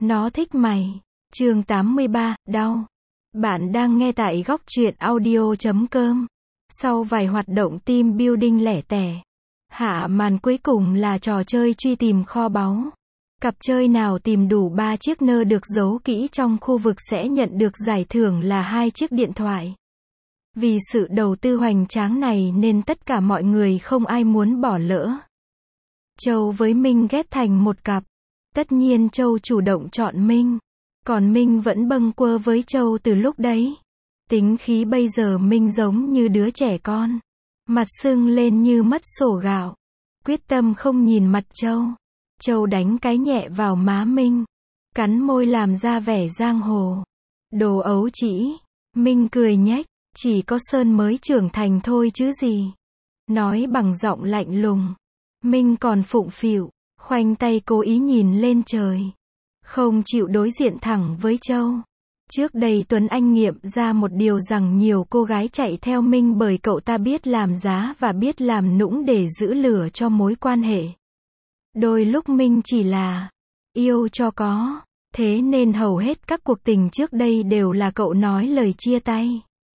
Nó thích mày. Chương 83, đau. Bạn đang nghe tại góc truyện audio.com. Sau vài hoạt động team building lẻ tẻ, hạ màn cuối cùng là trò chơi truy tìm kho báu. Cặp chơi nào tìm đủ 3 chiếc nơ được giấu kỹ trong khu vực sẽ nhận được giải thưởng là 2 chiếc điện thoại. Vì sự đầu tư hoành tráng này nên tất cả mọi người không ai muốn bỏ lỡ. Châu với Minh ghép thành một cặp. Tất nhiên Châu chủ động chọn Minh. Còn Minh vẫn bâng quơ với Châu từ lúc đấy. Tính khí bây giờ Minh giống như đứa trẻ con. Mặt sưng lên như mất sổ gạo. Quyết tâm không nhìn mặt Châu. Châu đánh cái nhẹ vào má Minh. Cắn môi làm ra vẻ giang hồ. Đồ ấu trĩ. Minh cười nhếch. Chỉ có Sơn mới trưởng thành thôi chứ gì. Nói bằng giọng lạnh lùng. Minh còn phụng phịu, khoanh tay cố ý nhìn lên trời. Không chịu đối diện thẳng với Châu. Trước đây Tuấn Anh nghiệm ra một điều rằng nhiều cô gái chạy theo Minh bởi cậu ta biết làm giá và biết làm nũng để giữ lửa cho mối quan hệ. Đôi lúc Minh chỉ là yêu cho có. Thế nên hầu hết các cuộc tình trước đây đều là cậu nói lời chia tay.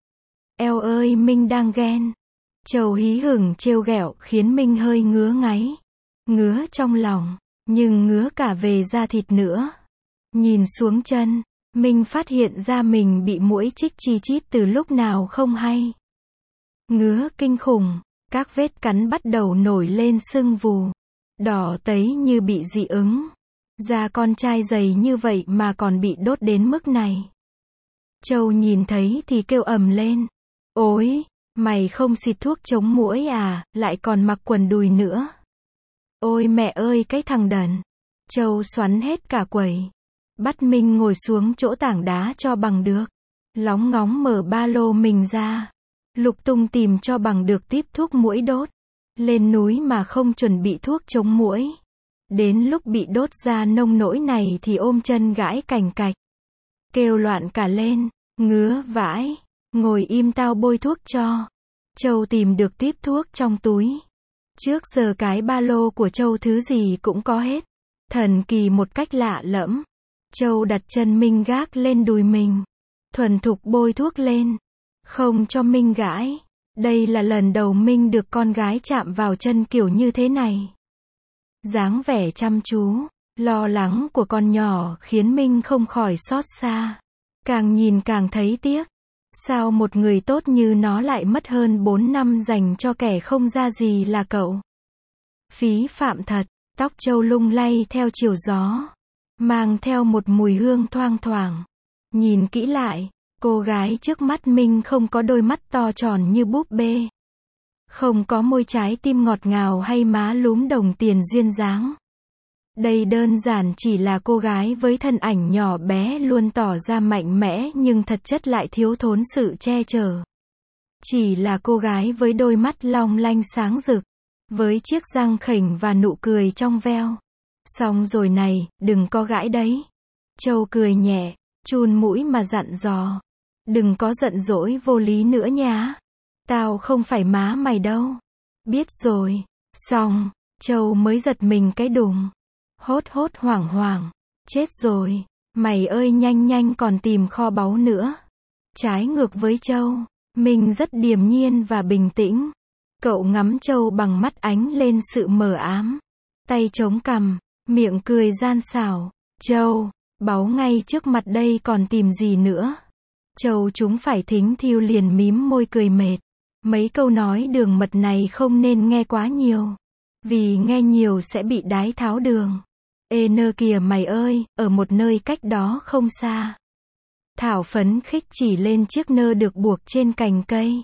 Eo ơi Minh đang ghen. Châu hí hửng trêu ghẹo khiến Minh hơi ngứa ngáy. Ngứa trong lòng, nhưng ngứa cả về da thịt nữa. Nhìn xuống chân, Minh phát hiện ra mình bị muỗi chích chi chít từ lúc nào không hay. Ngứa kinh khủng, các vết cắn bắt đầu nổi lên sưng vù. Đỏ tấy như bị dị ứng. Da con trai dày như vậy mà còn bị đốt đến mức này. Châu nhìn thấy thì kêu ầm lên. Ôi! Mày không xịt thuốc chống muỗi à, lại còn mặc quần đùi nữa. Ôi mẹ ơi cái thằng đần. Châu xoắn hết cả quầy. Bắt Minh ngồi xuống chỗ tảng đá cho bằng được. Lóng ngóng mở ba lô mình ra. Lục tung tìm cho bằng được tiếp thuốc muỗi đốt. Lên núi mà không chuẩn bị thuốc chống muỗi. Đến lúc bị đốt ra nông nỗi này thì ôm chân gãi cành cạch. Kêu loạn cả lên, ngứa vãi. Ngồi im tao bôi thuốc cho. Châu tìm được tiếp thuốc trong túi. Trước giờ cái ba lô của Châu thứ gì cũng có hết. Thần kỳ một cách lạ lẫm. Châu đặt chân Minh gác lên đùi mình. Thuần thục bôi thuốc lên. Không cho Minh gãi. Đây là lần đầu Minh được con gái chạm vào chân kiểu như thế này. Dáng vẻ chăm chú, lo lắng của con nhỏ khiến Minh không khỏi xót xa. Càng nhìn càng thấy tiếc. Sao một người tốt như nó lại mất hơn 4 năm dành cho kẻ không ra gì là cậu? Phí phạm thật, tóc Châu lung lay theo chiều gió. Mang theo một mùi hương thoang thoảng. Nhìn kỹ lại, cô gái trước mắt Minh không có đôi mắt to tròn như búp bê. Không có môi trái tim ngọt ngào hay má lúm đồng tiền duyên dáng. Đây đơn giản chỉ là cô gái với thân ảnh nhỏ bé luôn tỏ ra mạnh mẽ nhưng thật chất lại thiếu thốn sự che chở. Chỉ là cô gái với đôi mắt long lanh sáng rực, với chiếc răng khểnh và nụ cười trong veo. Xong rồi này, đừng có gãi đấy. Châu cười nhẹ, chun mũi mà dặn dò. Đừng có giận dỗi vô lý nữa nhá. Tao không phải má mày đâu. Biết rồi. Xong, Châu mới giật mình cái đùng. Hốt hốt hoảng hoảng. Chết rồi. Mày ơi nhanh nhanh còn tìm kho báu nữa. Trái ngược với Châu, mình rất điềm nhiên và bình tĩnh. Cậu ngắm Châu bằng mắt ánh lên sự mờ ám. Tay chống cằm, miệng cười gian xảo. Châu, báu ngay trước mặt đây còn tìm gì nữa. Châu chúng phải thính thiêu liền mím môi cười mệt. Mấy câu nói đường mật này không nên nghe quá nhiều. Vì nghe nhiều sẽ bị đái tháo đường. Ê nơ kìa mày ơi, ở một nơi cách đó không xa. Thảo phấn khích chỉ lên chiếc nơ được buộc trên cành cây.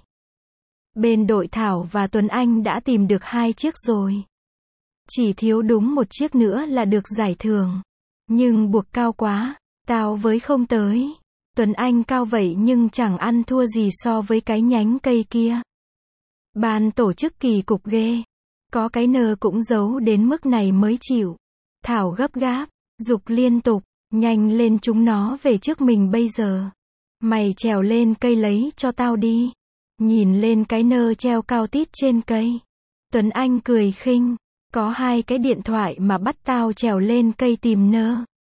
Bên đội Thảo và Tuấn Anh đã tìm được 2 chiếc rồi. Chỉ thiếu đúng một chiếc nữa là được giải thưởng. Nhưng buộc cao quá, tao với không tới. Tuấn Anh cao vậy nhưng chẳng ăn thua gì so với cái nhánh cây kia. Ban tổ chức kỳ cục ghê. Có cái nơ cũng giấu đến mức này mới chịu. Thảo gấp gáp, giục liên tục, nhanh lên chúng nó về trước mình bây giờ. Mày trèo lên cây lấy cho tao đi. Nhìn lên cái nơ treo cao tít trên cây. Tuấn Anh cười khinh, có 2 cái điện thoại mà bắt tao trèo lên cây tìm nơ.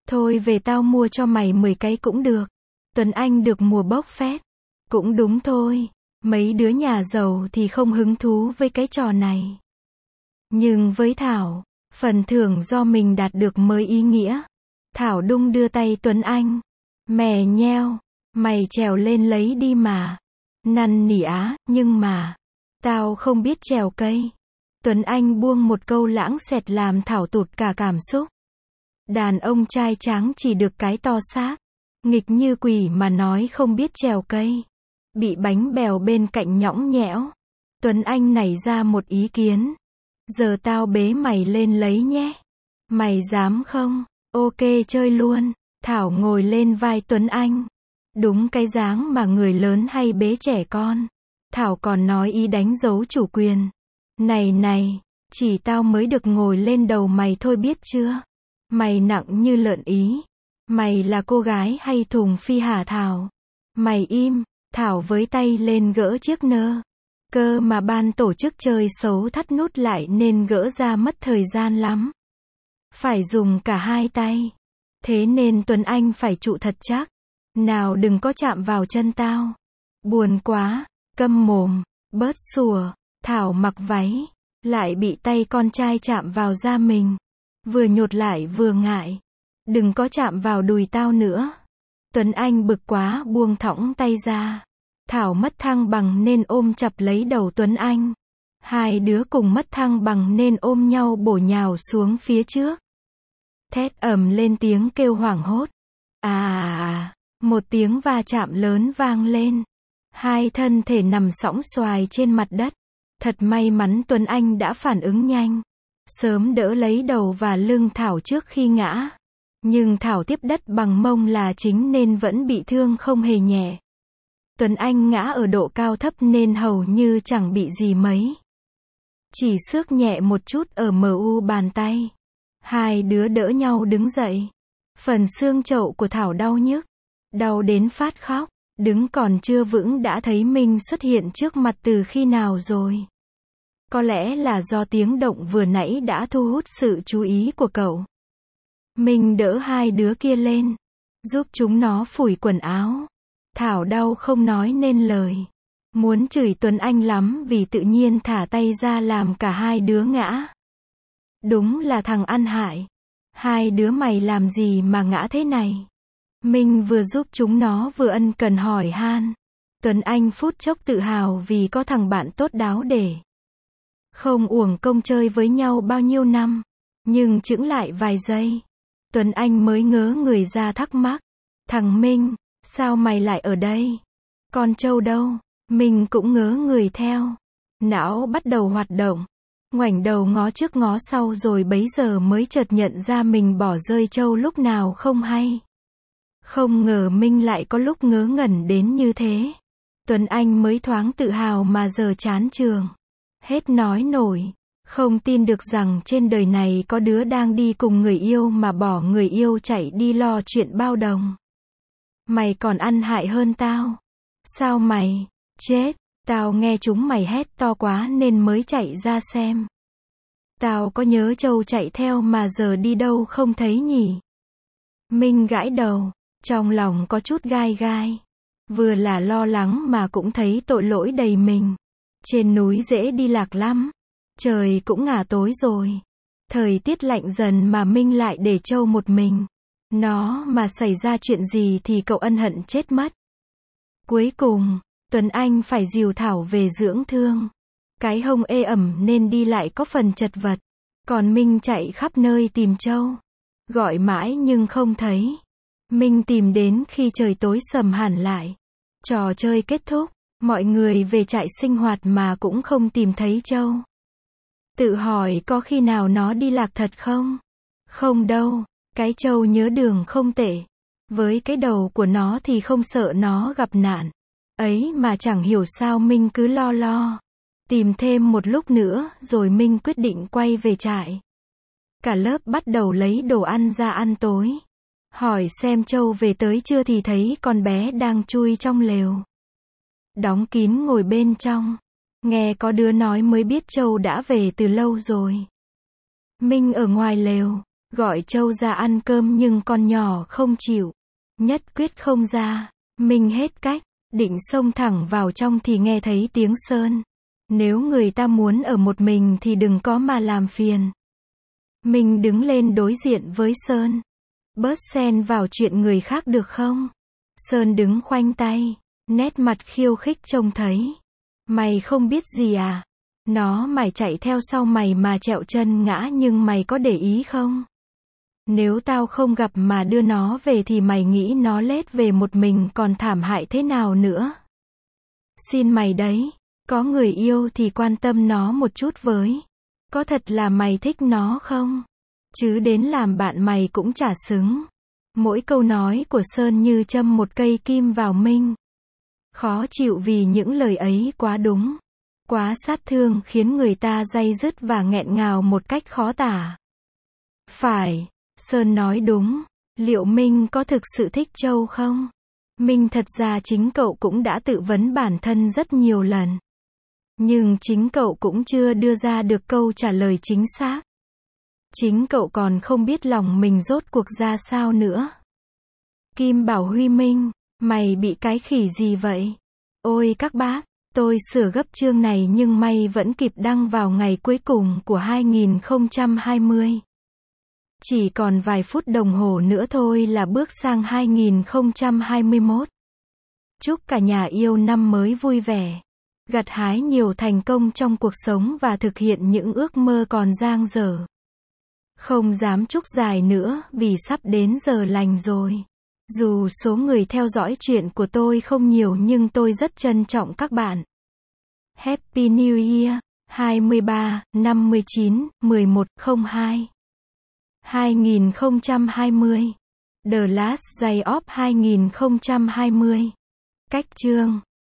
Thôi về tao mua cho mày 10 cái cũng được. Tuấn Anh được mùa bốc phét. Cũng đúng thôi. Mấy đứa nhà giàu thì không hứng thú với cái trò này. Nhưng với Thảo, phần thưởng do mình đạt được mới ý nghĩa. Thảo đung đưa tay Tuấn Anh. Mè nheo, mày trèo lên lấy đi mà. Năn nỉ á, nhưng mà, tao không biết trèo cây. Tuấn Anh buông một câu lãng xẹt làm Thảo tụt cả cảm xúc. Đàn ông trai tráng chỉ được cái to xác. Nghịch như quỷ mà nói không biết trèo cây. Bị bánh bèo bên cạnh nhõng nhẽo. Tuấn Anh nảy ra một ý kiến. Giờ tao bế mày lên lấy nhé. Mày dám không? Ok chơi luôn. Thảo ngồi lên vai Tuấn Anh. Đúng cái dáng mà người lớn hay bế trẻ con. Thảo còn nói ý đánh dấu chủ quyền. Này này, chỉ tao mới được ngồi lên đầu mày thôi biết chưa? Mày nặng như lợn Ý. Mày là cô gái hay thùng phi hả Thảo? Mày im. Thảo với tay lên gỡ chiếc nơ. Cơ mà ban tổ chức chơi xấu thắt nút lại nên gỡ ra mất thời gian lắm. Phải dùng cả hai tay. Thế nên Tuấn Anh phải trụ thật chắc. Nào đừng có chạm vào chân tao. Buồn quá. Câm mồm. Bớt sủa. Thảo mặc váy. Lại bị tay con trai chạm vào da mình. Vừa nhột lại vừa ngại. Đừng có chạm vào đùi tao nữa. Tuấn Anh bực quá buông thõng tay ra. Thảo mất thăng bằng nên ôm chặt lấy đầu Tuấn Anh. Hai đứa cùng mất thăng bằng nên ôm nhau bổ nhào xuống phía trước. Thét ầm lên tiếng kêu hoảng hốt. Một tiếng va chạm lớn vang lên. Hai thân thể nằm sõng soài trên mặt đất. Thật may mắn Tuấn Anh đã phản ứng nhanh. Sớm đỡ lấy đầu và lưng Thảo trước khi ngã. Nhưng Thảo tiếp đất bằng mông là chính nên vẫn bị thương không hề nhẹ. Tuấn Anh ngã ở độ cao thấp nên hầu như chẳng bị gì mấy. Chỉ xước nhẹ một chút ở mu bàn tay. Hai đứa đỡ nhau đứng dậy. Phần xương chậu của Thảo đau nhức. Đau đến phát khóc. Đứng còn chưa vững đã thấy Minh xuất hiện trước mặt từ khi nào rồi. Có lẽ là do tiếng động vừa nãy đã thu hút sự chú ý của cậu. Minh đỡ hai đứa kia lên. Giúp chúng nó phủi quần áo. Thảo đau không nói nên lời. Muốn chửi Tuấn Anh lắm vì tự nhiên thả tay ra làm cả hai đứa ngã. Đúng là thằng ăn hại. Hai đứa mày làm gì mà ngã thế này? Minh vừa giúp chúng nó vừa ân cần hỏi han. Tuấn Anh phút chốc tự hào vì có thằng bạn tốt đáo để. Không uổng công chơi với nhau bao nhiêu năm. Nhưng chững lại vài giây. Tuấn Anh mới ngớ người ra thắc mắc. Thằng Minh, sao mày lại ở đây? Con trâu đâu? Minh cũng ngớ người theo. Não bắt đầu hoạt động. Ngoảnh đầu ngó trước ngó sau rồi bấy giờ mới chợt nhận ra mình bỏ rơi trâu lúc nào không hay. Không ngờ Minh lại có lúc ngớ ngẩn đến như thế. Tuấn Anh mới thoáng tự hào mà giờ chán trường. Hết nói nổi. Không tin được rằng trên đời này có đứa đang đi cùng người yêu mà bỏ người yêu chạy đi lo chuyện bao đồng. Mày còn ăn hại hơn tao. Sao mày? Chết. Tao nghe chúng mày hét to quá nên mới chạy ra xem. Tao có nhớ trâu chạy theo mà giờ đi đâu không thấy nhỉ? Minh gãi đầu. Trong lòng có chút gai gai. Vừa là lo lắng mà cũng thấy tội lỗi đầy mình. Trên núi dễ đi lạc lắm. Trời cũng ngả tối rồi. Thời tiết lạnh dần mà Minh lại để trâu một mình. Nó mà xảy ra chuyện gì thì cậu ân hận chết mất. Cuối cùng, Tuấn Anh phải dìu Thảo về dưỡng thương. Cái hông ê ẩm nên đi lại có phần chật vật. Còn Minh chạy khắp nơi tìm trâu. Gọi mãi nhưng không thấy. Minh tìm đến khi trời tối sầm hẳn lại. Trò chơi kết thúc. Mọi người về trại sinh hoạt mà cũng không tìm thấy trâu. Tự hỏi có khi nào nó đi lạc thật không? Không đâu. Cái trâu nhớ đường không tệ. Với cái đầu của nó thì không sợ nó gặp nạn. Ấy mà chẳng hiểu sao Minh cứ lo lo. Tìm thêm một lúc nữa rồi Minh quyết định quay về trại. Cả lớp bắt đầu lấy đồ ăn ra ăn tối. Hỏi xem trâu về tới chưa thì thấy con bé đang chui trong lều. Đóng kín ngồi bên trong. Nghe có đứa nói mới biết trâu đã về từ lâu rồi. Minh ở ngoài lều. Gọi Châu ra ăn cơm nhưng con nhỏ không chịu. Nhất quyết không ra. Minh hết cách, định xông thẳng vào trong thì nghe thấy tiếng Sơn. Nếu người ta muốn ở một mình thì đừng có mà làm phiền. Minh đứng lên đối diện với Sơn. Bớt xen vào chuyện người khác được không? Sơn đứng khoanh tay, nét mặt khiêu khích trông thấy. Mày không biết gì à? Nó mày chạy theo sau mày mà trẹo chân ngã nhưng mày có để ý không? Nếu tao không gặp mà đưa nó về thì mày nghĩ nó lết về một mình còn thảm hại thế nào nữa? Xin mày đấy, có người yêu thì quan tâm nó một chút với. Có thật là mày thích nó không? Chứ đến làm bạn mày cũng chả xứng. Mỗi câu nói của Sơn như châm một cây kim vào Minh. Khó chịu vì những lời ấy quá đúng, quá sát thương khiến người ta day dứt và nghẹn ngào một cách khó tả. Phải, Sơn nói đúng. Liệu Minh có thực sự thích Châu không? Minh thật ra chính cậu cũng đã tự vấn bản thân rất nhiều lần. Nhưng chính cậu cũng chưa đưa ra được câu trả lời chính xác. Chính cậu còn không biết lòng mình rốt cuộc ra sao nữa. Kim bảo Huy Minh, mày bị cái khỉ gì vậy? Ôi các bác, tôi sửa gấp chương này nhưng may vẫn kịp đăng vào ngày cuối cùng của 2020. Chỉ còn vài phút đồng hồ nữa thôi là bước sang 2021. Chúc cả nhà yêu năm mới vui vẻ, gặt hái nhiều thành công trong cuộc sống và thực hiện những ước mơ còn dang dở. Không dám chúc dài nữa vì sắp đến giờ lành rồi. Dù số người theo dõi chuyện của tôi không nhiều nhưng tôi rất trân trọng các bạn. Happy New Year, 23, 59, 11, 02. 2020. The Last Day of 2020. Cách chương